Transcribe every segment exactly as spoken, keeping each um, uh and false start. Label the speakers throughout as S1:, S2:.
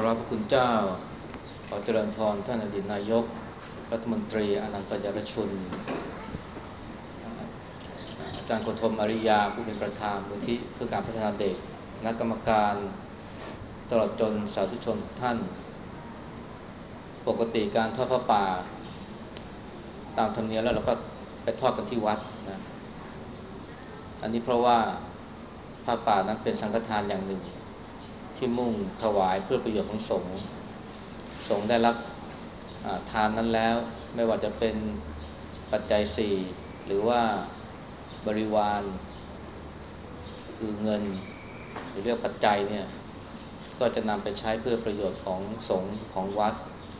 S1: ร้อยพระคุณเจ้าขอเจริญพรท่านอดีตนายกรัฐมนตรีอนันต์ปัญญารชุนอาจารย์โกธมอริยาผู้เป็นประธานมูลที่เพื่อการพัฒนาเด็กคณะกรรมการตลอดจนสาธุชนทุกท่านปกติการทอดพระป่าตามธรรมเนียมแล้วเราก็ไปทอดกันที่วัดนะอันนี้เพราะว่าผ้าป่านั้นเป็นสังฆทานอย่างหนึ่งที่มุ่งถวายเพื่อประโยชน์ของสงฆ์สงฆ์ได้รับทานนั้นแล้วไม่ว่าจะเป็นปัจจัยสี่หรือว่าบริวารคือเงินหรือเรียกปัจจัยเนี่ยก็จะนำไปใช้เพื่อประโยชน์ของสงฆ์ของวัด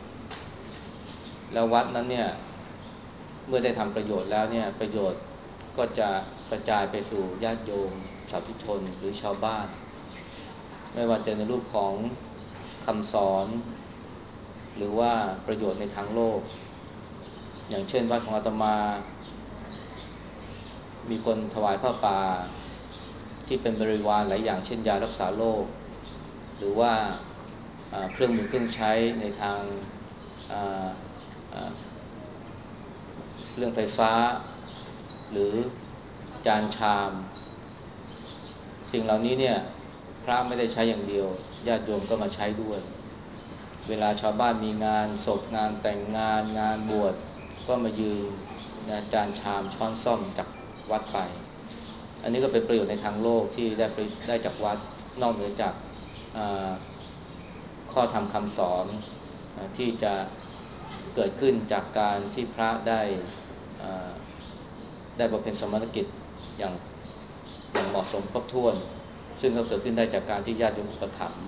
S1: แล้ววัดนั้นเนี่ยเมื่อได้ทำประโยชน์แล้วเนี่ยประโยชน์ก็จะกระจายไปสู่ญาติโยมสาธุชนหรือชาวบ้านไม่ว่าจะในรูปของคำสอนหรือว่าประโยชน์ในทางโลกอย่างเช่นวัดของอาตมามีคนถวายผ้าป่าที่เป็นบริวารหลายอย่างเช่นยารักษาโรคหรือว่าเครื่องมือเครื่องใช้ในทางเรื่องไฟฟ้าหรือจานชามสิ่งเหล่านี้เนี่ยพระไม่ได้ใช้อย่างเดียวญาติโยมก็มาใช้ด้วยเวลาชาวบ้านมีงานศพงานแต่งงานงานบวชก็มายืมจานชามช้อนส้อมจากวัดไปอันนี้ก็เป็นประโยชน์ในทางโลกที่ได้ได้จากวัดนอกเหนือจากข้อธรรมคำสอนที่จะเกิดขึ้นจากการที่พระได้ได้บำเพ็ญสมณกิจอย่างอย่างเหมาะสมครบถ้วนซึ่งก็เกิดขึ้นได้จากการที่ญาติโยมอุปถัมภ์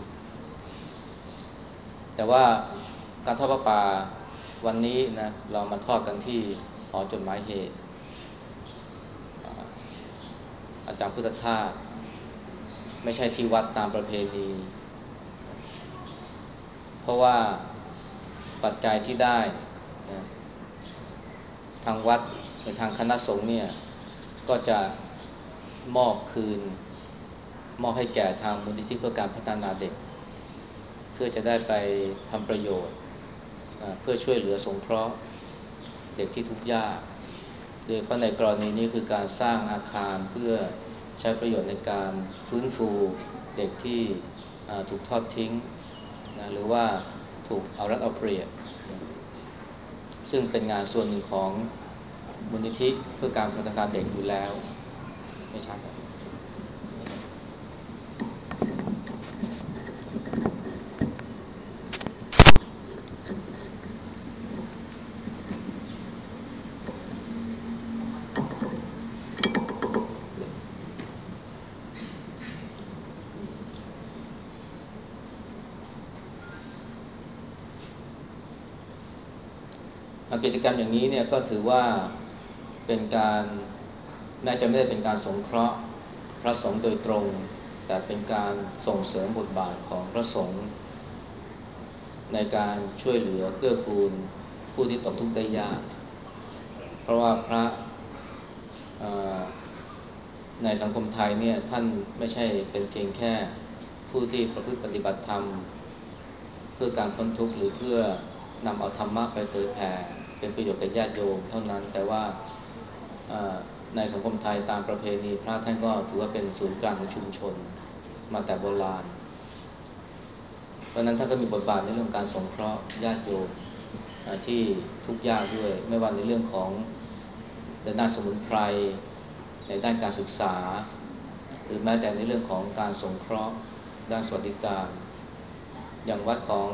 S1: แต่ว่าการทอดพระป่าวันนี้นะเรามาทอดกันที่หอจดหมายเหตุอาจารย์พุทธทาสไม่ใช่ที่วัดตามประเพณีเพราะว่าปัจจัยที่ได้นะทางวัดในทางคณะสงฆ์เนี่ยก็จะมอบคืนมอบให้แก่ทางมูลนิธิเพื่อการพัฒนาเด็กเพื่อจะได้ไปทำประโยชน์เพื่อช่วยเหลือสงเคราะห์เด็กที่ทุกข์ยากโดยเฉพาะในกรณีนี้คือการสร้างอาคารเพื่อใช้ประโยชน์ในการฟื้นฟูเด็กที่ถูกทอดทิ้งนะหรือว่าถูกเอารัดเอาเปรียบนะซึ่งเป็นงานส่วนหนึ่งของมูลนิธิเพื่อการพัฒนาเด็กอยู่แล้วไม่ชัดนะกิจกรรมอย่างนี้เนี่ยก็ถือว่าเป็นการแม้จะไม่ได้เป็นการสงเคราะห์พระสงฆ์โดยตรงแต่เป็นการส่งเสริมบทบาทของพระสงฆ์ในการช่วยเหลือเกื้อกูลผู้ที่ตกทุกข์ได้ยากเพราะว่าพระในสังคมไทยเนี่ยท่านไม่ใช่เป็นเพียงแค่ผู้ที่ประพฤติปฏิบัติธรรมเพื่อการพ้นทุกข์หรือเพื่อนำเอาธรรมะไปเผยแผ่เป็นประโยชน์แก่ญาติโยมเท่านั้นแต่ว่าในสังคมไทยตามประเพณีพระท่านก็ถือว่าเป็นศูนย์กลางของชุมชนมาแต่โบราณเพราะนั้นท่านก็มีบทบาทในเรื่องการสงเคราะห์ญาติโยมที่ทุกข์ยากด้วยไม่ว่าในเรื่องของด้านสมุนไพรในด้านการศึกษาหรือแม้แต่ในเรื่องของการสงเคราะห์ด้านสวัสดิการอย่างวัดของ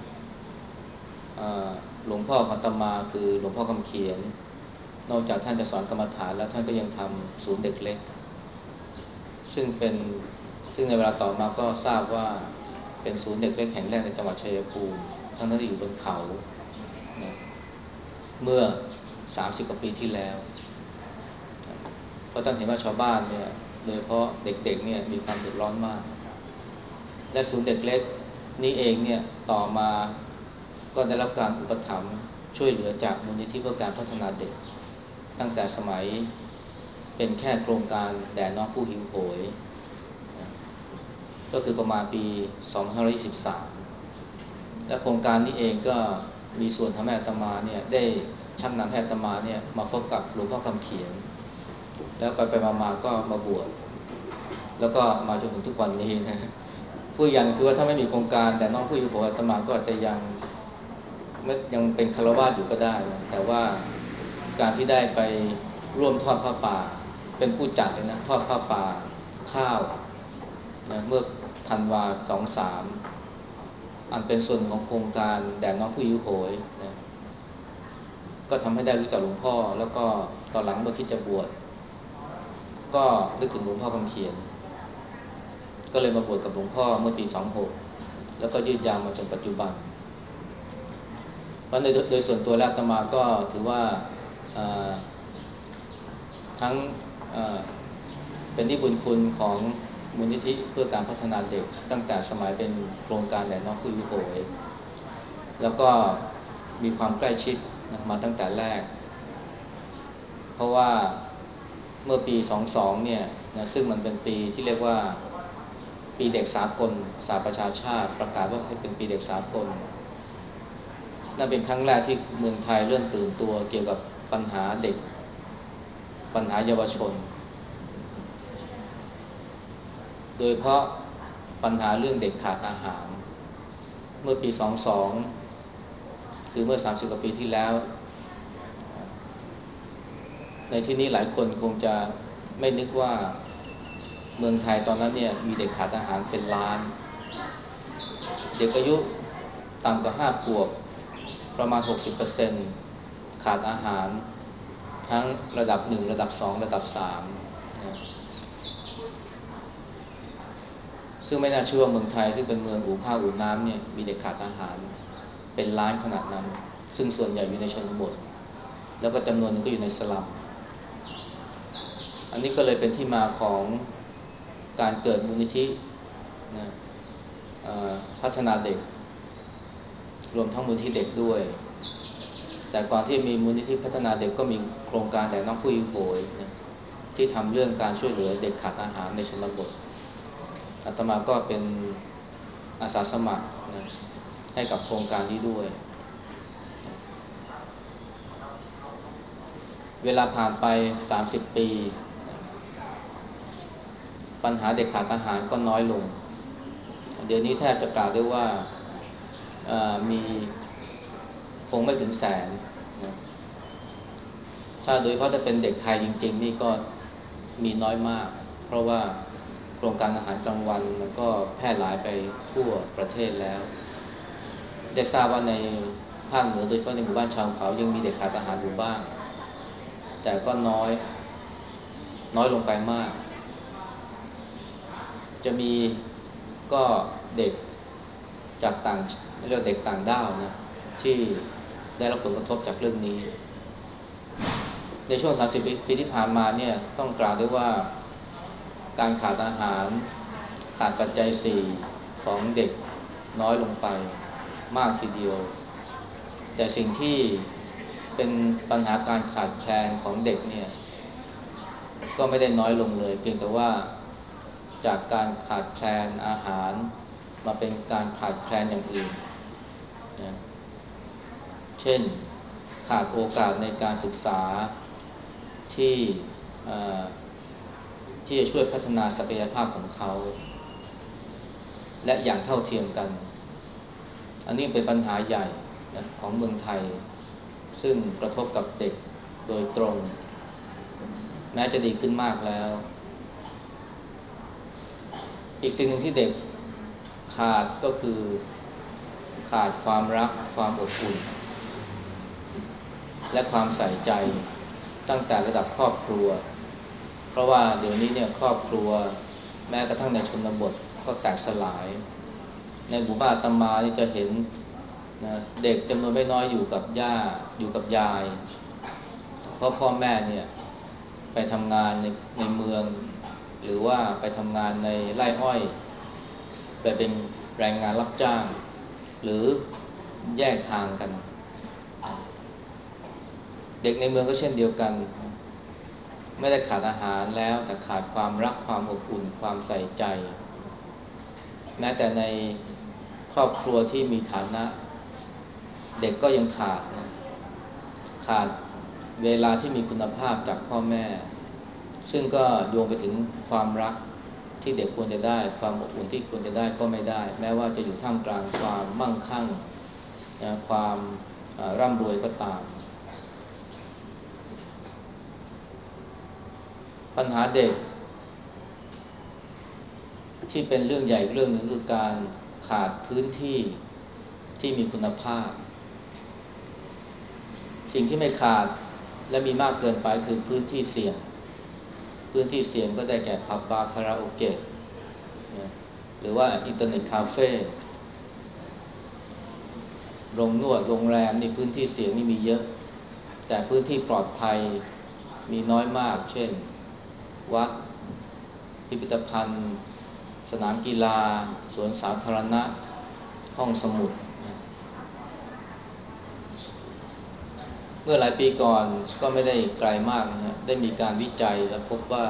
S1: หลวงพ่อพัตมาคือหลวงพ่อคำเขียนนอกจากท่านจะสอนกรรมฐานแล้วท่านก็ยังทำศูนย์เด็กเล็กซึ่งเป็นซึ่งในเวลาต่อมาก็ทราบว่าเป็นศูนย์เด็กเล็กแห่งแรกในจังหวัดชัยภูมิทั้งที่อยู่บนเขานะเมื่อสามสิบกว่าปีที่แล้วเพราะท่านเห็นว่าชาวบ้านเนี่ยโดยเฉพาะเด็กๆเนี่ยมีความเดือดร้อนมากและศูนย์เด็กเล็กนี้เองเนี่ยต่อมาก็ได้รับการอุปถัมภ์ช่วยเหลือจากมูลนิธิเพื่อการพัฒนาเด็กตั้งแต่สมัยเป็นแค่โครงการแด่น้องผู้หิวโหยก็คือประมาณปีสองพันห้าร้อยยี่สิบสามและโครงการนี้เองก็มีส่วนทำให้อาตมาเนี่ยได้ชักนำให้อาตมาเนี่ยมาพบกับหลวงพ่อคำเขียนแล้วไปไปมาๆก็มาบวชแล้วก็มาจนถึงทุกวันนี้นะผู้ยันคือว่าถ้าไม่มีโครงการแต่น้องผู้อยู่บอกอาตมาก็อาจจะยังไม่ยังเป็นฆราวาสอยู่ก็ได้นะแต่ว่าการที่ได้ไปร่วมทอดผ้าป่าเป็นผู้จัดเลยนะทอดผ้าป่าข้าวนะเมื่อธันวาสองสามอันเป็นส่วนของโครงการแด่น้องผู้ยุโหยนะก็ทำให้ได้รู้จักหลวงพ่อแล้วก็ตอนหลังเมื่อคิดจะบวชก็นึกถึงหลวงพ่อคำเขียนก็เลยมาบวชกับหลวงพ่อเมื่อปีสองหกแล้วก็ยืดยาวมาจนปัจจุบันเพราะโดยโดยส่วนตัวแล้วอาตมาก็ถือว่าทั้งเป็นที่บุญคุณของมูลนิธิเพื่อการพัฒนาเด็กตั้งแต่สมัยเป็นโครงการแด่น้องผู้ยุโหยแล้วก็มีความใกล้ชิดมาตั้งแต่แรกเพราะว่าเมื่อปีสองสองเนี่ยนะซึ่งมันเป็นปีที่เรียกว่าปีเด็กสากลสหประชาชาติประกาศว่าให้เป็นปีเด็กสากลนั่นเป็นครั้งแรกที่เมืองไทยเริ่มตื่นตัวเกี่ยวกับปัญหาเด็กปัญหาเยาวชนโดยเพราะปัญหาเรื่องเด็กขาดอาหารเมื่อปีสองสองคือเมื่อสามสิบกว่าปีที่แล้วในที่นี้หลายคนคงจะไม่นึกว่าเมืองไทยตอนนั้นเนี่ยมีเด็กขาดอาหารเป็นล้านเด็กอายุต่ำกว่าห้าขวบประมาณ หกสิบเปอร์เซ็นต์ ขาดอาหารทั้งระดับหนึ่งระดับสองระดับสามนะซึ่งไม่น่าเชื่อว่าเมืองไทยซึ่งเป็นเมืองอู่ข้าวอู่น้ำเนี่ยมีเด็กขาดอาหารเป็นล้านขนาดนั้นซึ่งส่วนใหญ่อยู่ในชนบทแล้วก็จำนวนนึงก็อยู่ในสลัมอันนี้ก็เลยเป็นที่มาของการเกิดมูลนิธินะพัฒนาเด็กรวมทั้งมูลนิธิเด็กด้วยแต่ก่อนที่มีมูลนิธิพัฒนาเด็กก็มีโครงการแต่น้องผู้หิวโหยนะที่ทำเรื่องการช่วยเหลือเด็กขาดอาหารในชนบทอาตมาก็เป็นอาสาสมัครนะให้กับโครงการนี้ด้วยเวลาผ่านไปสามสิบปีปัญหาเด็กขาดอาหารก็น้อยลงเดี๋ยวนี้แทบจะกล่าวได้ว่ามีคงไม่ถึงแสนนะถ้าโดยเฉพาะจะเป็นเด็กไทยจริงๆนี่ก็มีน้อยมากเพราะว่าโครงการอาหารกลางวันมันก็แพร่หลายไปทั่วประเทศแล้วได้ทราบว่าในภาคเหนือโดยเฉพาะในหมู่บ้านชาวเขายังมีเด็กขาดอาหารอยู่บ้างแต่ก็น้อยน้อยลงไปมากจะมีก็เด็กจากต่างเรียกเด็กต่างด้าวนะที่ได้รับผลกระทบจากเรื่องนี้ในช่วงสามสิบปีที่ผ่านมาเนี่ยต้องกล่าวด้วยว่าการขาดอาหารขาดปัจจัยสี่ของเด็กน้อยลงไปมากทีเดียวแต่สิ่งที่เป็นปัญหาการขาดแคลนของเด็กเนี่ยก็ไม่ได้น้อยลงเลยเพียงแต่ว่าจากการขาดแคลนอาหารมาเป็นการขาดแคลนอย่างอื่นนะเช่นขาดโอกาสในการศึกษาที่ที่จะช่วยพัฒนาศักยภาพของเขาและอย่างเท่าเทียมกันอันนี้เป็นปัญหาใหญ่นะของเมืองไทยซึ่งกระทบกับเด็กโดยตรงแม้จะดีขึ้นมากแล้วอีกสิ่งหนึ่งที่เด็กขาดก็คือขาดความรักความอบอุ่นและความใส่ใจตั้งแต่ระดับครอบครัวเพราะว่าเดี๋ยวนี้เนี่ยครอบครัวแม้กระทั่งในชนบทก็แตกสลายในหมู่บ้านอาตมานี่จะเห็นนะเด็กจำนวนไม่น้อยอยู่กับย่าอยู่กับยายเพราะพ่อแม่เนี่ยไปทำงานในในเมืองหรือว่าไปทำงานในไร่อ้อยไปเป็นแรงงานรับจ้างหรือแยกทางกันเด็กในเมืองก็เช่นเดียวกันไม่ได้ขาดอาหารแล้วแต่ขาดความรักความอบอุ่นความใส่ใจแม้แต่ในครอบครัวที่มีฐานะเด็กก็ยังขาดนะขาดเวลาที่มีคุณภาพจากพ่อแม่ซึ่งก็โยงไปถึงความรักที่เด็กควรจะได้ความอบอุ่นที่ควรจะได้ก็ไม่ได้แม้ว่าจะอยู่ท่ามกลางความมั่งคั่งนะความร่ำรวยก็ตามปัญหาเด็กที่เป็นเรื่องใหญ่เรื่องหนึ่งคือการขาดพื้นที่ที่มีคุณภาพสิ่งที่ไม่ขาดและมีมากเกินไปคือพื้นที่เสี่ยงพื้นที่เสี่ยงก็ได้แก่ผับบาร์คาราโอเกะนะหรือว่าอินเทอร์เน็ตคาเฟ่โรงนวดโรงแรมนี่พื้นที่เสี่ยงนี่มีเยอะแต่พื้นที่ปลอดภัยมีน้อยมากเช่นวัดพิพิธภัณฑ์สนามกีฬาสวนสาธารณะห้องสมุดนะเมื่อหลายปีก่อนก็ไม่ได้ไกลมากนะฮะได้มีการวิจัยและพบว่า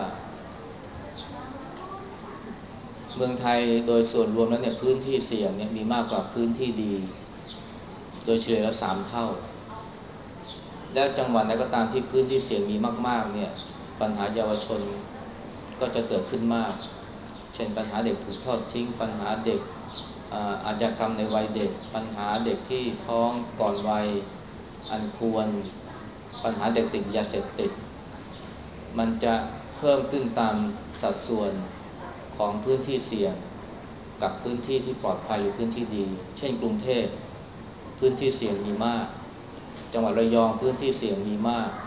S1: เมืองไทยโดยส่วนรวมแล้วเนี่ยพื้นที่เสี่ยงเนี่ยมีมากกว่าพื้นที่ดีโดยเฉลี่ยแล้วสามเท่าและจังหวัดไหนก็ตามที่พื้นที่เสี่ยงมีมากๆเนี่ยปัญหาเยาวชนก็จะเกิดขึ้นมากเช่นปัญหาเด็กถูกทอดทิ้งปัญหาเด็กอาชญากรรมในวัยเด็กปัญหาเด็กที่ท้องก่อนวัยอันควรปัญหาเด็กติดยาเสพติดมันจะเพิ่มขึ้นตามสัดส่วนของพื้นที่เสี่ยงกับพื้นที่ที่ปลอดภัยหรือพื้นที่ดีเช่นกรุงเทพพื้นที่เสี่ยงมีมากจังหวัดระยองพื้นที่เสี่ยงมีมาก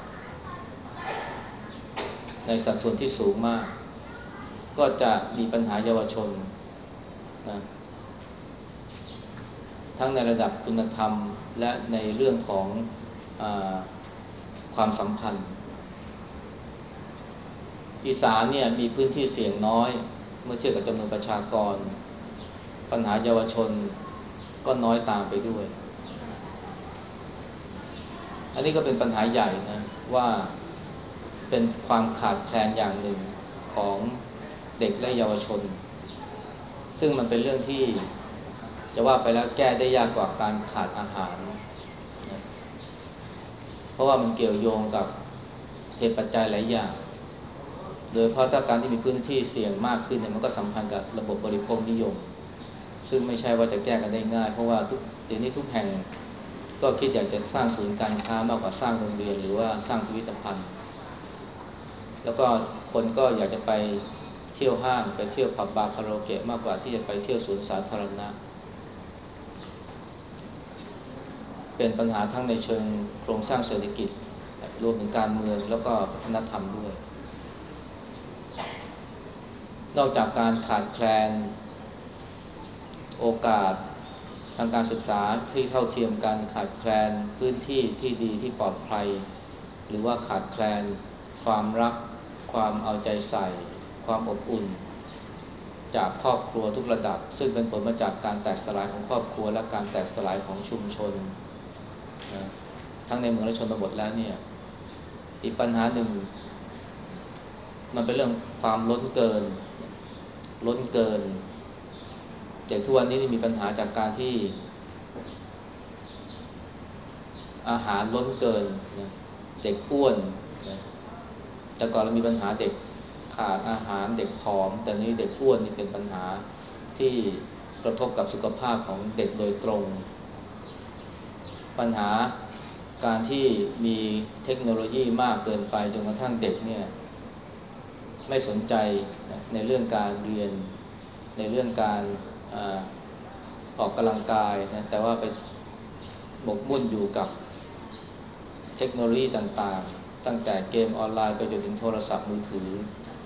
S1: ในสัดส่วนที่สูงมากก็จะมีปัญหาเยาวชนนะทั้งในระดับคุณธรรมและในเรื่องของอ่าความสัมพันธ์อีสานเนี่ยมีพื้นที่เสี่ยงน้อยเมื่อเทียบกับจำนวนประชากรปัญหาเยาวชนก็น้อยตามไปด้วยอันนี้ก็เป็นปัญหาใหญ่นะว่าเป็นความขาดแคลนอย่างหนึ่งของเด็กและเยาวชนซึ่งมันเป็นเรื่องที่จะว่าไปแล้วแก้ได้ยากกว่าการขาดอาหารนะเพราะว่ามันเกี่ยวโยงกับเหตุปัจจัยหลายอย่างโดยเพราะถ้าการที่มีพื้นที่เสี่ยงมากขึ้นเนี่ยมันก็สัมพันธ์กับระบบบริโภคนิยมซึ่งไม่ใช่ว่าจะแก้กันได้ง่ายเพราะว่าทุกเดี๋ยวนี้ทุกแห่งก็คิดอยากจะสร้างศูนย์การค้ามากกว่าสร้างโรงเรียนหรือว่าสร้างพิพิธภัณฑ์แล้วก็คนก็อยากจะไปเที่ยวห้างไปเที่ยวผับบาร์คาราโอเกะมากกว่าที่จะไปเที่ยวสวนสาธารณะเป็นปัญหาทั้งในเชิงโครงสร้างเศรษฐกิจรวมถึงการเมืองแล้วก็วัฒนธรรมด้วยนอกจากการขาดแคลนโอกาสทางการศึกษาที่เท่าเทียมกันขาดแคลนพื้นที่ที่ดีที่ปลอดภัยหรือว่าขาดแคลนความรักความเอาใจใส่ความอบอุ่นจากครอบครัวทุกระดับซึ่งเป็นผลมาจากการแตกสลายของครอบครัวและการแตกสลายของชุมชนนะทั้งในเมืองและชนบทแล้วเนี่ยอีกปัญหาหนึ่งมันเป็นเรื่องความล้นเกินล้นเกินเด็กทุกวันนี้มีปัญหาจากการที่อาหารล้นเกินนะเด็กอ้วนนะแต่ก่อนเรามีปัญหาเด็กขาดอาหารเด็กผอมแต่นี้เด็กอ้วนนี่เป็นปัญหาที่กระทบกับสุขภาพของเด็กโดยตรงปัญหาการที่มีเทคโนโลยีมากเกินไปจนกระทั่งเด็กเนี่ยไม่สนใจนะในเรื่องการเรียนในเรื่องการอ่าออกกำลังกายนะแต่ว่าไปหมกมุ่นอยู่กับเทคโนโลยีต่างๆตั้งแต่เกมออนไลน์ไปจนถึงโทรศัพท์มือถือ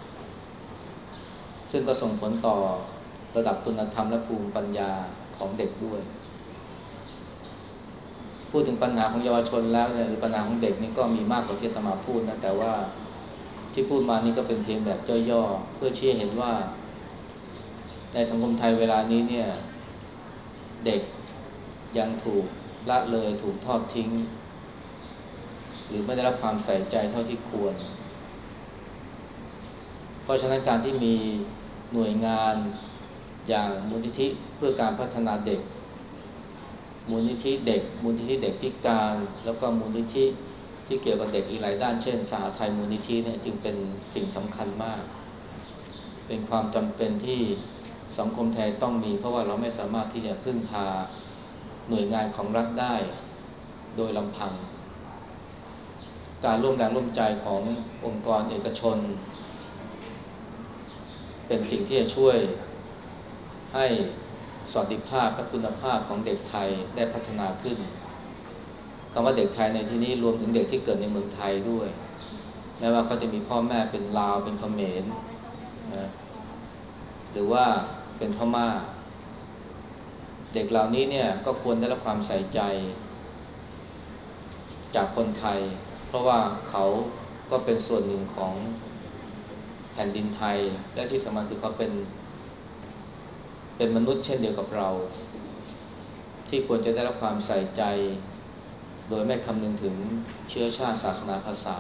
S1: ซึ่งก็ส่งผลต่อระดับคุณธรรมและภูมิปัญญาของเด็กด้วยพูดถึงปัญหาของเยาวชนแล้วเนี่ยหรือปัญหาของเด็กนี่ก็มีมากกว่าที่อาตมาพูดนะแต่ว่าที่พูดมานี่ก็เป็นเพียงแบบย่อๆเพื่อชี้เห็นว่าในสังคมไทยเวลานี้เนี่ยเด็กยังถูกละเลยถูกทอดทิ้งหรือไม่ได้รับความใส่ใจเท่าที่ควรเพราะฉะนั้นการที่มีหน่วยงานอย่างมูลนิธิเพื่อการพัฒนาเด็กมูลนิธิเด็กมูลนิธิเด็กพิการแล้วก็มูลนิธิที่เกี่ยวกับเด็กอีกหลายด้านเช่นสหทัยมูลนิธิเนี่ยจึงเป็นสิ่งสำคัญมากเป็นความจำเป็นที่สังคมไทยต้องมีเพราะว่าเราไม่สามารถที่จะพึ่งพาหน่วยงานของรัฐได้โดยลำพังการร่วมแรงร่วมใจขององค์กรเอกชนเป็นสิ่งที่จะช่วยให้สวัสดิภาพและคุณภาพของเด็กไทยได้พัฒนาขึ้นคำว่าเด็กไทยในที่นี้รวมถึงเด็กที่เกิดในเมืองไทยด้วยแม้ว่าเขาจะมีพ่อแม่เป็นลาวเป็นเขมรนะหรือว่าเป็นพม่าเด็กเหล่านี้เนี่ยก็ควรได้รับความใส่ใจจากคนไทยเพราะว่าเขาก็เป็นส่วนหนึ่งของแผ่นดินไทยและที่สำคัญคือเขาเป็นเป็นมนุษย์เช่นเดียวกับเราที่ควรจะได้รับความใส่ใจโดยไม่คำนึงถึงเชื้อชาติศาสนาภาษา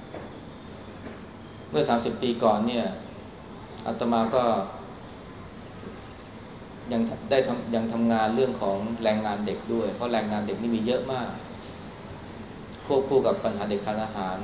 S1: เมื่อสามสิบปีก่อนเนี่ยอาตมาก็ยังได้ทำยังทำงานเรื่องของแรงงานเด็กด้วยเพราะแรงงานเด็กนี่มีเยอะมากควบคู่กับปัญหาเด็กขาดอาหาร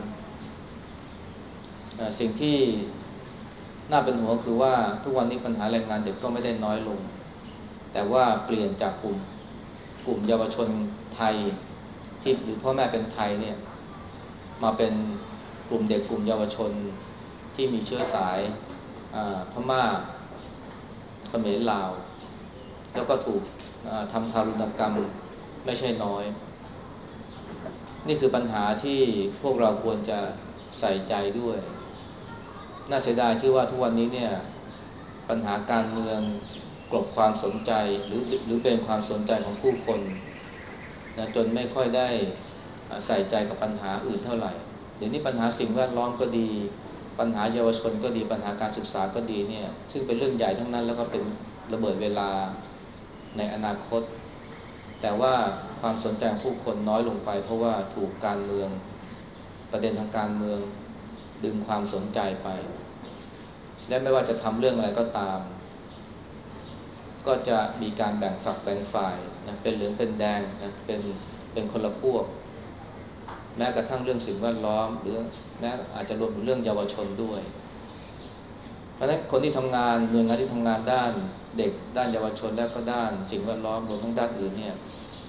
S1: สิ่งที่น่าเป็นห่วงคือว่าทุกวันนี้ปัญหาแรงงานเด็กก็ไม่ได้น้อยลงแต่ว่าเปลี่ยนจากกลุ่มกลุ่มเยาวชนไทยที่หรือพ่อแม่เป็นไทยเนี่ยมาเป็นกลุ่มเด็กกลุ่มเยาวชนที่มีเชื้อสายพม่าเขมรลาวแล้วก็ถูกทำทารุณกรรมไม่ใช่น้อยนี่คือปัญหาที่พวกเราควรจะใส่ใจด้วยน่าเสียดายที่ว่าทุกวันนี้เนี่ยปัญหาการเมืองกลบความสนใจหรือหรือเป็นความสนใจของผู้คนนะจนไม่ค่อยได้ใส่ใจกับปัญหาอื่นเท่าไหร่เดี๋ยวนี้ปัญหาสิ่งแวดล้อมก็ดีปัญหาเยาวชนก็ดีปัญหาการศึกษาก็ดีเนี่ยซึ่งเป็นเรื่องใหญ่ทั้งนั้นแล้วก็เป็นระเบิดเวลาในอนาคตแต่ว่าความสนใจของผู้คนน้อยลงไปเพราะว่าถูกการเมืองประเด็นทางการเมืองดึงความสนใจไปและไม่ว่าจะทำเรื่องอะไรก็ตามก็จะมีการแบ่งฝักแบ่งฝ่ายนะเป็นเหลืองเป็นแดงนะเป็นเป็นคนละพวกแม้กระทั่งเรื่องสิ่งแวดล้อมหรือแม้อาจจะรวมถึงเรื่องเยาวชนด้วยเพราะฉะนั้นคนที่ทำงานหน่วยงานที่ทำงานด้านเด็กด้านเยาวชนและก็ด้านสิ่งแวดล้อมรวมทั้งด้านอื่นเนี่ย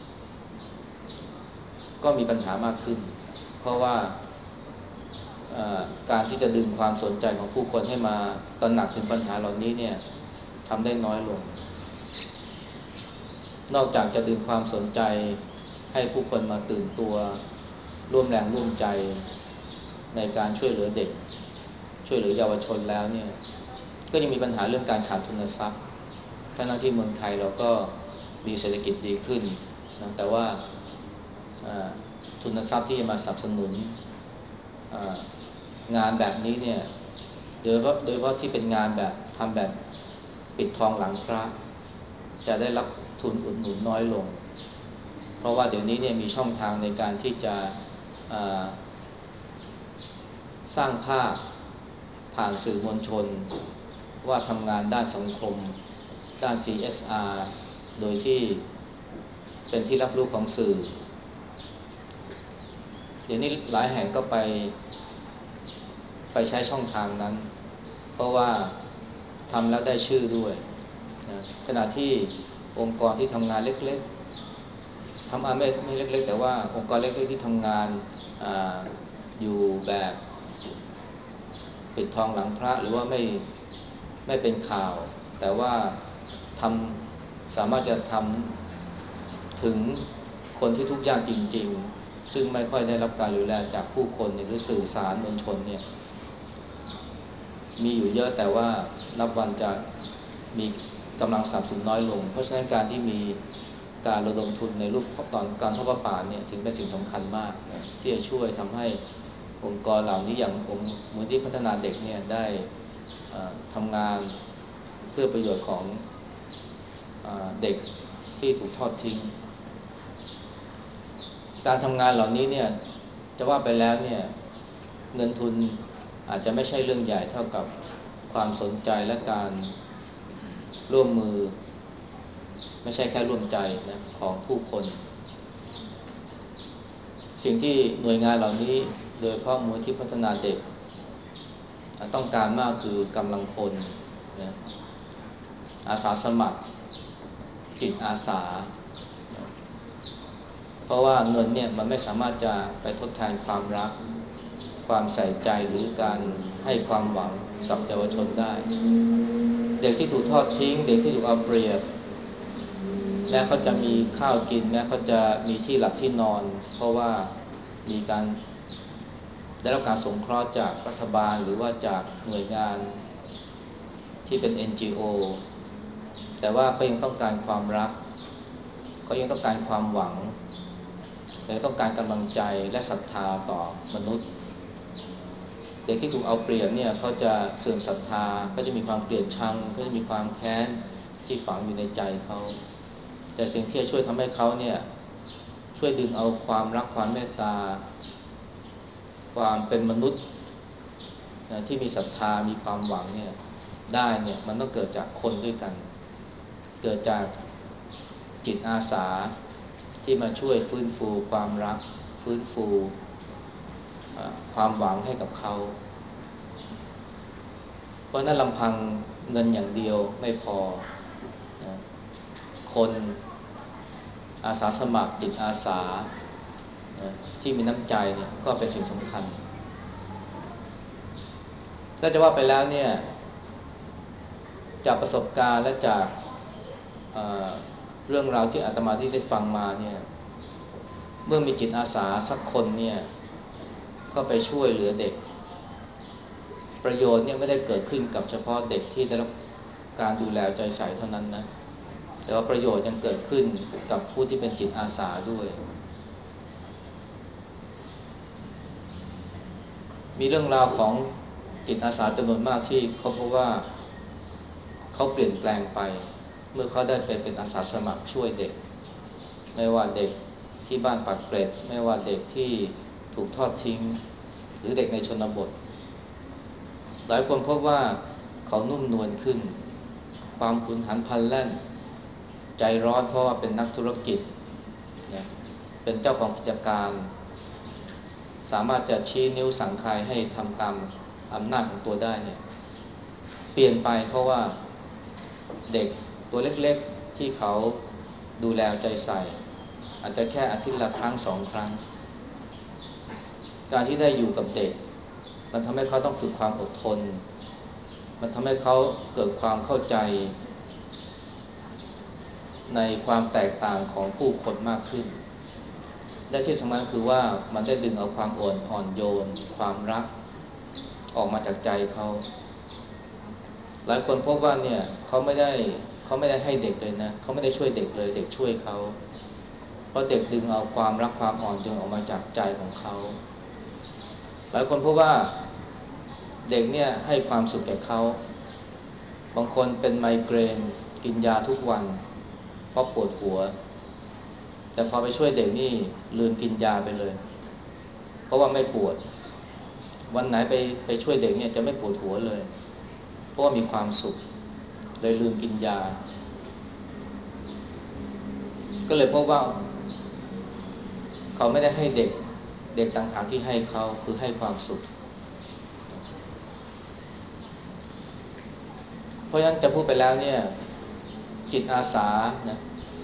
S1: ก็มีปัญหามากขึ้นเพราะว่าการที่จะดึงความสนใจของผู้คนให้มาตระหนักถึงปัญหาเหล่านี้เนี่ยทำได้น้อยลงนอกจากจะดึงความสนใจให้ผู้คนมาตื่นตัวร่วมแรงร่วมใจในการช่วยเหลือเด็กช่วยเหลือเยาวชนแล้วเนี่ยก็ยังมีปัญหาเรื่องการขาดทุนทรัพย์ทั้งที่เมืองไทยเราก็มีเศรษฐกิจดีขึ้นนะแต่ว่าทุนทรัพย์ที่จะมาสนับสนุนงานแบบนี้เนี่ยโดยเฉพาะโดยเฉพาะที่เป็นงานแบบทำแบบปิดทองหลังพระจะได้รับทุนอุดหนุนน้อยลงเพราะว่าเดี๋ยวนี้เนี่ยมีช่องทางในการที่จะสร้างภาพผ่านสื่อมวลชนว่าทำงานด้านสังคมด้าน ซี เอส อาร์ โดยที่เป็นที่รับรู้ของสื่อเดี๋ยวนี้หลายแห่งก็ไปไปใช้ช่องทางนั้นเพราะว่าทำแล้วได้ชื่อด้วยนะขณะที่องค์กรที่ทำงานเล็กๆทำอาไม่ไม่เล็กๆแต่ว่าองค์กรเล็กๆที่ทำงาน อ, อยู่แบบปิดทองหลังพระหรือว่าไม่ไม่เป็นข่าวแต่ว่าทำสามารถจะทำถึงคนที่ทุกข์ยากจริงๆซึ่งไม่ค่อยได้รับการดูแลจากผู้คนหรือสื่อสารมวลชนเนี่ยมีอยู่เยอะแต่ว่านับวันจะมีกำลังสนับสนุนน้อยลงเพราะฉะนั้นการที่มีการระดมทุนในรูปตอนการทอดผ้าป่าเนี่ยถึงเป็นสิ่งสำคัญมากนะที่จะช่วยทำให้องค์กรเหล่านี้อย่างองค์มูลที่พัฒนาเด็กเนี่ยได้ทำงานเพื่อประโยชน์ของเด็กที่ถูกทอดทิ้งการทำงานเหล่านี้เนี่ยจะว่าไปแล้วเนี่ยเงินทุนอาจจะไม่ใช่เรื่องใหญ่เท่ากับความสนใจและการร่วมมือไม่ใช่แค่ร่วมใจนะของผู้คนสิ่งที่หน่วยงานเหล่านี้โดยเฉพาะมูลที่พัฒนาเด็กต้องการมากคือกำลังคนนะอาสาสมัครจิตอาสานะเพราะว่าเงินเนี่ยมันไม่สามารถจะไปทดแทนความรักความใส่ใจหรือการให้ความหวังกับเยาวชนได้เด็กที่ถูกทอดทิ้งเด็กที่ถูกเอาเปรียบแม้เขาจะมีข้าวกินแม้เขาจะมีที่หลับที่นอนเพราะว่ามีการได้รับการสงเคราะห์จากรัฐบาลหรือว่าจากหน่วยงานที่เป็น เอ็น จี โอ แต่ว่าเขายังต้องการความรักเขายังต้องการความหวังยังต้องการกำลังใจและศรัทธาต่อมนุษย์เด็กที่ถูกเอาเปรียบเนี่ยเขาจะเสื่อมศรัทธาเขาจะมีความเกลียดชังเขาจะมีความแค้นที่ฝังอยู่ในใจเขาแต่สิ่งที่จะช่วยทำให้เขาเนี่ยช่วยดึงเอาความรักความเมตตาความเป็นมนุษย์นะที่มีศรัทธามีความหวังเนี่ยได้เนี่ยมันต้องเกิดจากคนด้วยกันเกิดจากจิตอาสาที่มาช่วยฟื้นฟูความรักฟื้นฟูความหวังให้กับเขาเพราะนั้นลำพังเงินอย่างเดียวไม่พอนะคนอาสาสมัครจิตอาสานะที่มีน้ำใจเนี่ยก็เป็นสิ่งสำคัญถ้าจะว่าไปแล้วเนี่ยจากประสบการณ์และจากเอ่อเรื่องราวที่อาตมาที่ได้ฟังมาเนี่ยเมื่อมีจิตอาสาสักคนเนี่ยก็ไปช่วยเหลือเด็กประโยชน์เนี่ยไม่ได้เกิดขึ้นกับเฉพาะเด็กที่ได้รับการดูแลใจใส่เท่านั้นนะแต่ว่าประโยชน์ยังเกิดขึ้นกับผู้ที่เป็นจิตอาสาด้วยมีเรื่องราวของจิตอาสาจำนวนมากที่เขาพบว่าเขาเปลี่ยนแปลงไปเมื่อเขาได้ไปเป็นอาสาสมัครช่วยเด็กไม่ว่าเด็กที่บ้านปากเกร็ดไม่ว่าเด็กที่ถูกทอดทิ้งหรือเด็กในชนบทหลายคนพบว่าเขานุ่มนวลขึ้นความหุนหันพลันแล่นใจร้อนเพราะว่าเป็นนักธุรกิจนะเป็นเจ้าของกิจการสามารถจะชี้นิ้วสั่งใครให้ทำตามอำนาจของตัวได้เนี่ยเปลี่ยนไปเพราะว่าเด็กตัวเล็กๆที่เขาดูแลใจใส่อาจจะแค่อาทิตย์ละครั้งสองครั้งการที่ได้อยู่กับเด็กมันทำให้เขาต้องฝึกความอดทนมันทำให้เขาเกิดความเข้าใจในความแตกต่างของผู้คนมากขึ้นและที่สำคัญคือว่ามันได้ดึงเอาความอ่อนอ่อนโยนความรักออกมาจากใจเขาหลายคนพบว่าเนี่ยเขาไม่ได้เขาไม่ได้ให้เด็กเลยนะเขาไม่ได้ช่วยเด็กเลยเด็กช่วยเขาเพราะเด็กดึงเอาความรักความอ่อนโยนออกมาจากใจของเขาหลายคนพบว่าเด็กเนี่ยให้ความสุขแก่เขาบางคนเป็นไมเกรนกินยาทุกวันเพราะปวดหัวแต่พอไปช่วยเด็กนี่ลืมกินยาไปเลยเพราะว่าไม่ปวดวันไหนไปไปช่วยเด็กเนี่ยจะไม่ปวดหัวเลยเพราะว่ามีความสุขเลยลืมกินยาก็เลยพบว่าเขาไม่ได้ให้เด็กเด็กต่างหากที่ให้เขาคือให้ความสุขเพราะฉะนั้นจะพูดไปแล้วเนี่ยจิตอาสานะ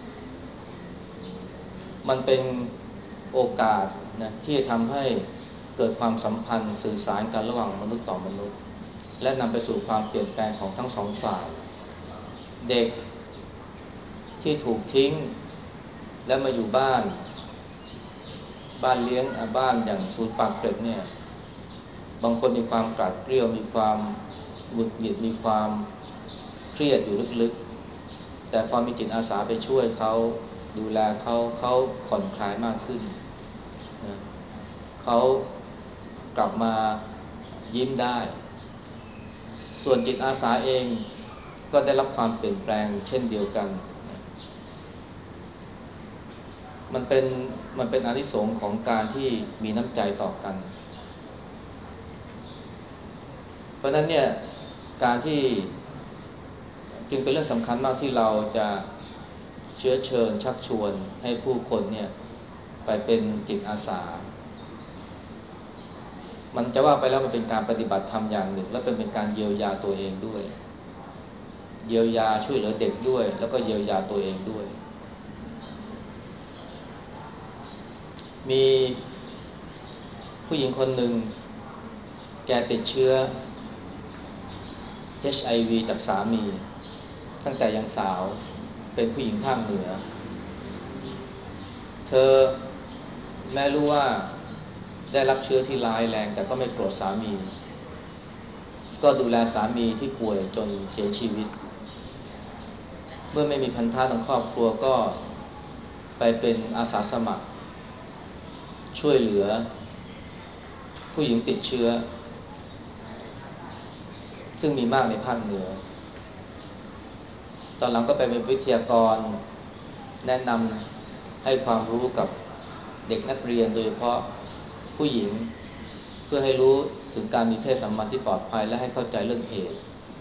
S1: มันเป็นโอกาสนะที่จะทำให้เกิดความสัมพันธ์สื่อสารกันระหว่างมนุษย์ต่อมนุษย์และนำไปสู่ความเปลี่ยนแปลงของทั้งสองฝ่ายเด็กที่ถูกทิ้งและมาอยู่บ้านบ้านเลี้ยงบ้านอย่างศูนย์ปากเกร็ดเนี่ยบางคนมีความกลัดเกลียวมีความหงุดหงิดมีความเครียดอยู่ลึกๆแต่พอมีจิตอาสาไปช่วยเขาดูแลเขาเขาผ่อนคลายมากขึ้นนะเขากลับมายิ้มได้ส่วนจิตอาสาเองก็ได้รับความเปลี่ยนแปลงเช่นเดียวกันมันเป็นมันเป็นอานิสงส์ของการที่มีน้ำใจต่อกันเพราะนั้นเนี่ยการที่จึงเป็นเรื่องสำคัญมากที่เราจะเชื้อเชิญชักชวนให้ผู้คนเนี่ยไปเป็นจิตอาสามันจะว่าไปแล้วมันเป็นการปฏิบัติธรรมอย่างหนึ่งและเป็นเป็นการเยียวยาตัวเองด้วยเยียวยาช่วยเหลือเด็กด้วยแล้วก็เยียวยาตัวเองด้วยมีผู้หญิงคนหนึ่งแกติดเชื้อ เอช ไอ วี จากสามีตั้งแต่ยังสาวเป็นผู้หญิงภาคเหนือเธอแม้รู้ว่าได้รับเชื้อที่ร้ายแรงแต่ก็ไม่โกรธสามีก็ดูแลสามีที่ป่วยจนเสียชีวิตเมื่อไม่มีพันธะทางครอบครัวก็ไปเป็นอาสาสมัครช่วยเหลือผู้หญิงติดเชื้อซึ่งมีมากในภาคเหนือตอนหลังก็ไปเป็นวิทยากรแนะนำให้ความรู้กับเด็กนักเรียนโดยเฉพาะผู้หญิงเพื่อให้รู้ถึงการมีเพศสัมพันธ์ที่ปลอดภัยและให้เข้าใจเรื่องเอดส์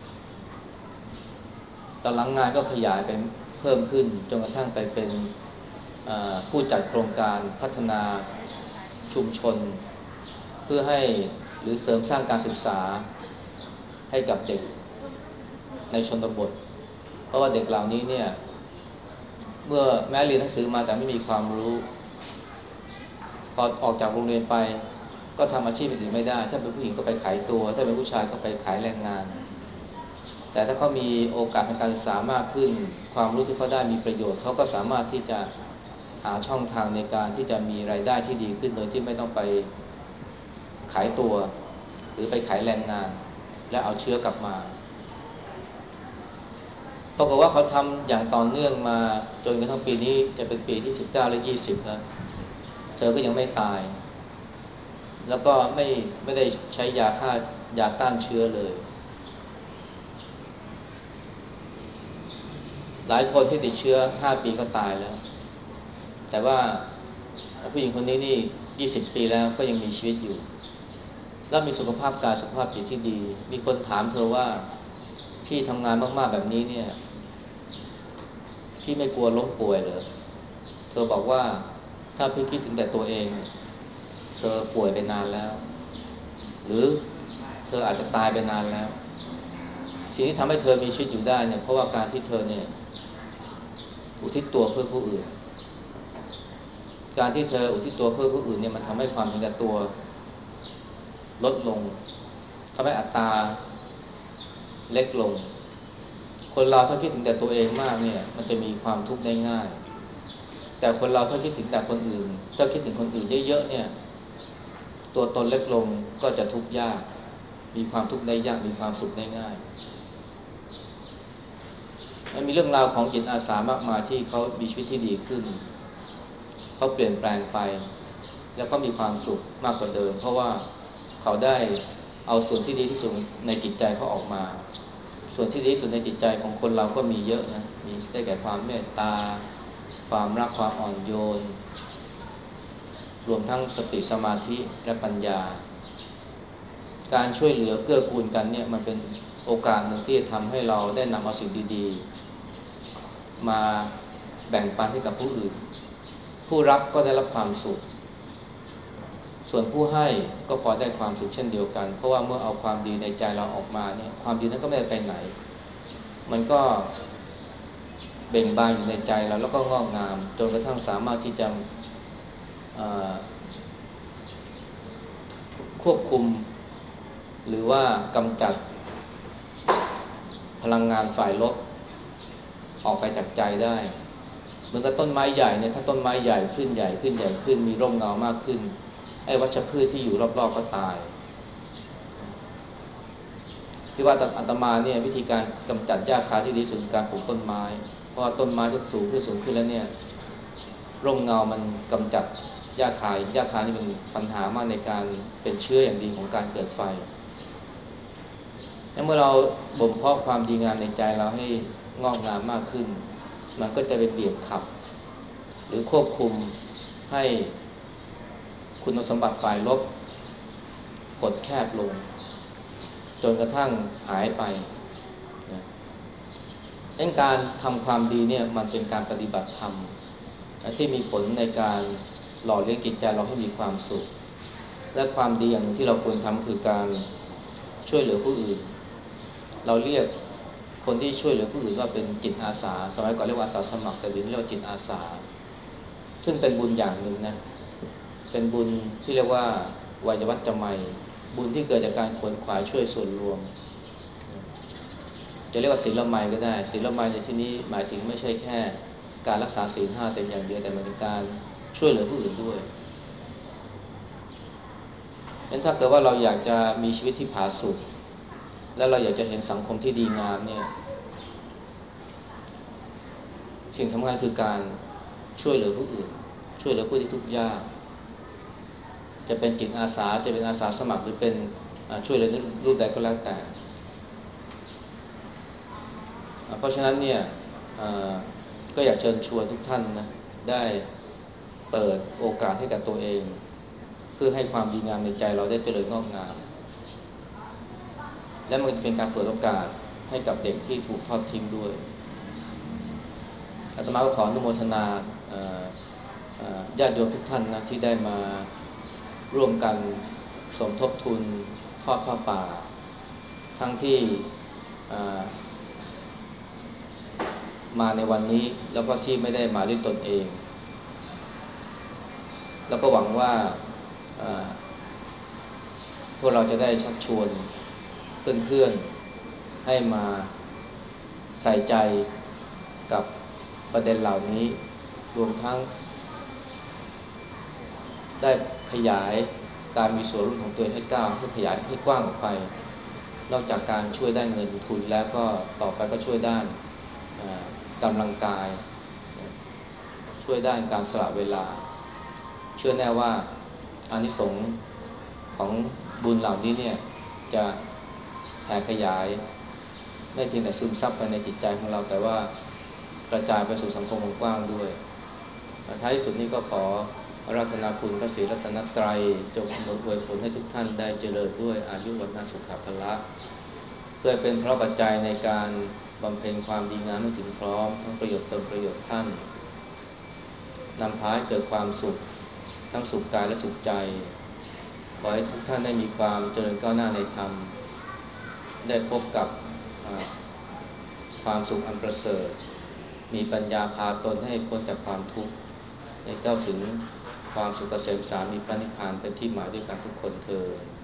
S1: ตอนหลังงานก็ขยายไปเพิ่มขึ้นจนกระทั่งไปเป็นผู้จัดโครงการพัฒนาชุมชนเพื่อให้หรือเสริมสร้างการศึกษาให้กับเด็กในชนบทเพราะว่าเด็กเหล่านี้เนี่ยเมื่อแม้เรียนหนังสือมาแต่ไม่มีความรู้พอออกจากโรงเรียนไปก็ทำอาชีพอื่นไม่ได้ถ้าเป็นผู้หญิงก็ไปขายตัวถ้าเป็นผู้ชายก็ไปขายแรงงานแต่ถ้าเขามีโอกาสทางการศึกษามากขึ้นความรู้ที่เขาได้มีประโยชน์เขาก็สามารถที่จะหาช่องทางในการที่จะมีรายได้ที่ดีขึ้นโดยที่ไม่ต้องไปขายตัวหรือไปขายแรงงานและเอาเชื้อกลับมาปรากฏว่าเขาทำอย่างต่อเนื่องมาจนกระทั่งปีนี้จะเป็นปีที่สิบเก้าและยี่สิบแล้วเธอก็ยังไม่ตายแล้วก็ไม่ไม่ได้ใช้ยาฆ่ายาต้านเชื้อเลยหลายคนที่ติดเชื้อห้าปีก็ตายแล้วแต่ว่าผู้หญิงคนนี้นี่ยี่สิบปีแล้วก็ยังมีชีวิตอยู่และมีสุขภาพกายสุขภาพจิตที่ดีมีคนถามเธอว่าพี่ทำงานมากๆแบบนี้เนี่ยพี่ไม่กลัวล้มป่วยเหรอเธอบอกว่าถ้าพี่คิดถึงแต่ตัวเองเธอป่วยไปนานแล้วหรือเธออาจจะตายไปนานแล้วสิ่งที่ทำให้เธอมีชีวิตอยู่ได้เนี่ยเพราะว่าการที่เธอเนี่ยอุทิศตัวเพื่อผู้อื่นการที่เธออุทิศตัวเพื่อผู้อื่นเนี่ยมันทำให้ความเห็นแก่ตัวลดลงทำให้อัตราเล็กลงคนเราถ้าคิดถึงแต่ตัวเองมากเนี่ยมันจะมีความทุกข์ได้ง่ายแต่คนเราถ้าคิดถึงแต่คนอื่นถ้าคิดถึงคนอื่นเยอะๆเนี่ยตัวตนเล็กลงก็จะทุกข์ยากมีความทุกข์ได้ยากมีความสุขได้ง่ายมันมีเรื่องราวของจิตอาสามากมายที่เขามีชีวิตที่ดีขึ้นเขาเปลี่ยนแปลงไปแล้วก็มีความสุขมากกว่าเดิมเพราะว่าเขาได้เอาส่วนที่ดีที่สุดในจิตใจเขาออกมาส่วนที่ดีที่สุดในจิตใจของคนเราก็มีเยอะนะมีได้แก่ความเมตตาความรักความอ่อนโยนรวมทั้งสติสมาธิและปัญญาการช่วยเหลือเกื้อกูลกันเนี่ยมันเป็นโอกาสหนึ่งที่จะทำให้เราได้นำเอาสิ่งดีๆมาแบ่งปันให้กับผู้อื่นผู้รับก็ได้รับความสุขส่วนผู้ให้ก็พอได้ความสุขเช่นเดียวกันเพราะว่าเมื่อเอาความดีในใจเราออกมาเนี่ยความดีนั้นก็ไม่ได้ไปไหนมันก็เบ่งบานอยู่ในใจเราแล้วก็งอกงามจนกระทั่งสามารถที่จะควบคุมหรือว่ากำจัดพลังงานฝ่ายลบออกไปจากใจได้เหมือนกับต้นไม้ใหญ่เนี่ยถ้าต้นไม้ใหญ่ขึ้นใหญ่ขึ้นใหญ่ขึ้นมีร่มเงามากขึ้นไอ้วัชพืชที่อยู่รอบๆก็ตายที่ว่าอาตมาเนี่ยวิธีการกำจัดหญ้าคาที่ดีสุดการปลูกต้นไม้เพราะว่าต้นไม้ที่สูงขึ้นสูงขึ้นแล้วเนี่ยร่มเงามันกำจัดหญ้าคาหญ้าคานี่เป็นปัญหามากในการเป็นเชื้ออย่างดีของการเกิดไฟเมื่อเราบ่มเพาะความดีงามในใจเราให้งอกงามมากขึ้นมันก็จะไปเบี่ยงขับหรือควบคุมให้คุณสมบัติฝ่ายลบกดแคบลงจนกระทั่งหายไปนะดังนั้นการทำความดีเนี่ยมันเป็นการปฏิบัติธรรมที่มีผลในการหล่อเลี้ยงจิตใจเราให้มีความสุขและความดีอย่างที่เราควรทำคือการช่วยเหลือผู้อื่นเราเรียกคนที่ช่วยเหลือผู้อื่นว่าเป็นจิตอาสาสมัยก่อนเรียกว่าอาสาสมัครแต่เดี๋ยวนี้เรียกว่าจิตอาสาซึ่งเป็นบุญอย่างหนึ่งนะเป็นบุญที่เรียกว่าวัยวัจจะไมยบุญที่เกิดจากการขวนขวายช่วยส่วนรวมจะเรียกว่าศีลไมยก็ได้ศีลไมยในที่นี้หมายถึงไม่ใช่แค่การรักษาศีลห้าแต่อย่างเดียวแต่มันเป็นการช่วยเหลือผู้อื่นด้วยงั้นถ้าเกิดว่าเราอยากจะมีชีวิตที่ผาสุกแล้วเราอยากจะเห็นสังคมที่ดีงามเนี่ยสิ่งสำคัญคือการช่วยเหลือผู้อื่นช่วยเหลือผู้ที่ทุกข์ยากจะเป็นจิตอาสาจะเป็นอาสาสมัครหรือเป็นช่วยเหลือในรูปใดก็แล้วแต่เพราะฉะนั้นเนี่ยก็อยากเชิญชวนทุกท่านนะได้เปิดโอกาสให้กับตัวเองเพื่อให้ความดีงามในใจเราได้เจริญงอกงามและมันเป็นการเปิดโอกาสให้กับเด็กที่ถูกทอดทิ้งด้วยอาตมาก็ขออนุโมทนาญาติโยมทุกท่านนะที่ได้มาร่วมกันสมทบทุนทอดผ้าป่าทั้งที่มาในวันนี้แล้วก็ที่ไม่ได้มาด้วยตนเองแล้วก็หวังว่าพวกเราจะได้ชักชวนเพื่อนๆให้มาใส่ใจกับประเด็นเหล่านี้รวมทั้งได้ขยายการมีส่วนร่วมของตัวเองให้ก้าวให้ขยายให้กว้างออกไปนอกจากการช่วยด้านเงินทุนแล้วก็ต่อไปก็ช่วยด้านกำลังกายช่วยด้านการสละเวลาเชื่อแน่ว่าอานิสงส์ของบุญเหล่านี้เนี่ยจะแผ่ขยายไม่เพียงแต่ซึมซับไปในจิตใจของเราแต่ว่ากระจายไปสู่สังคมกว้างด้วยท้ายที่สุดนี้ก็ขออาราธนาคุณพระศรีรัตนตรัยจงอำนวยอวยผลให้ทุกท่านได้เจริญด้วยอายุวัฒนสุขภละเพื่อเป็นพระปัจจัยในการบำเพ็ญความดีงามให้ถึงพร้อมทั้งประโยชน์ตนประโยชน์ท่านนำพาให้เกิดความสุขทั้งสุขกายและสุขใจขอให้ทุกท่านได้มีความเจริญก้าวหน้าในธรรมได้พบกับความสุขอันประเสริฐมีปัญญาพาตนให้พ้นจากความทุกข์ได้เข้าถึงความสุขเกษมสารมีพระนิพพานเป็นที่หมายด้วยกันทุกคนเทอญ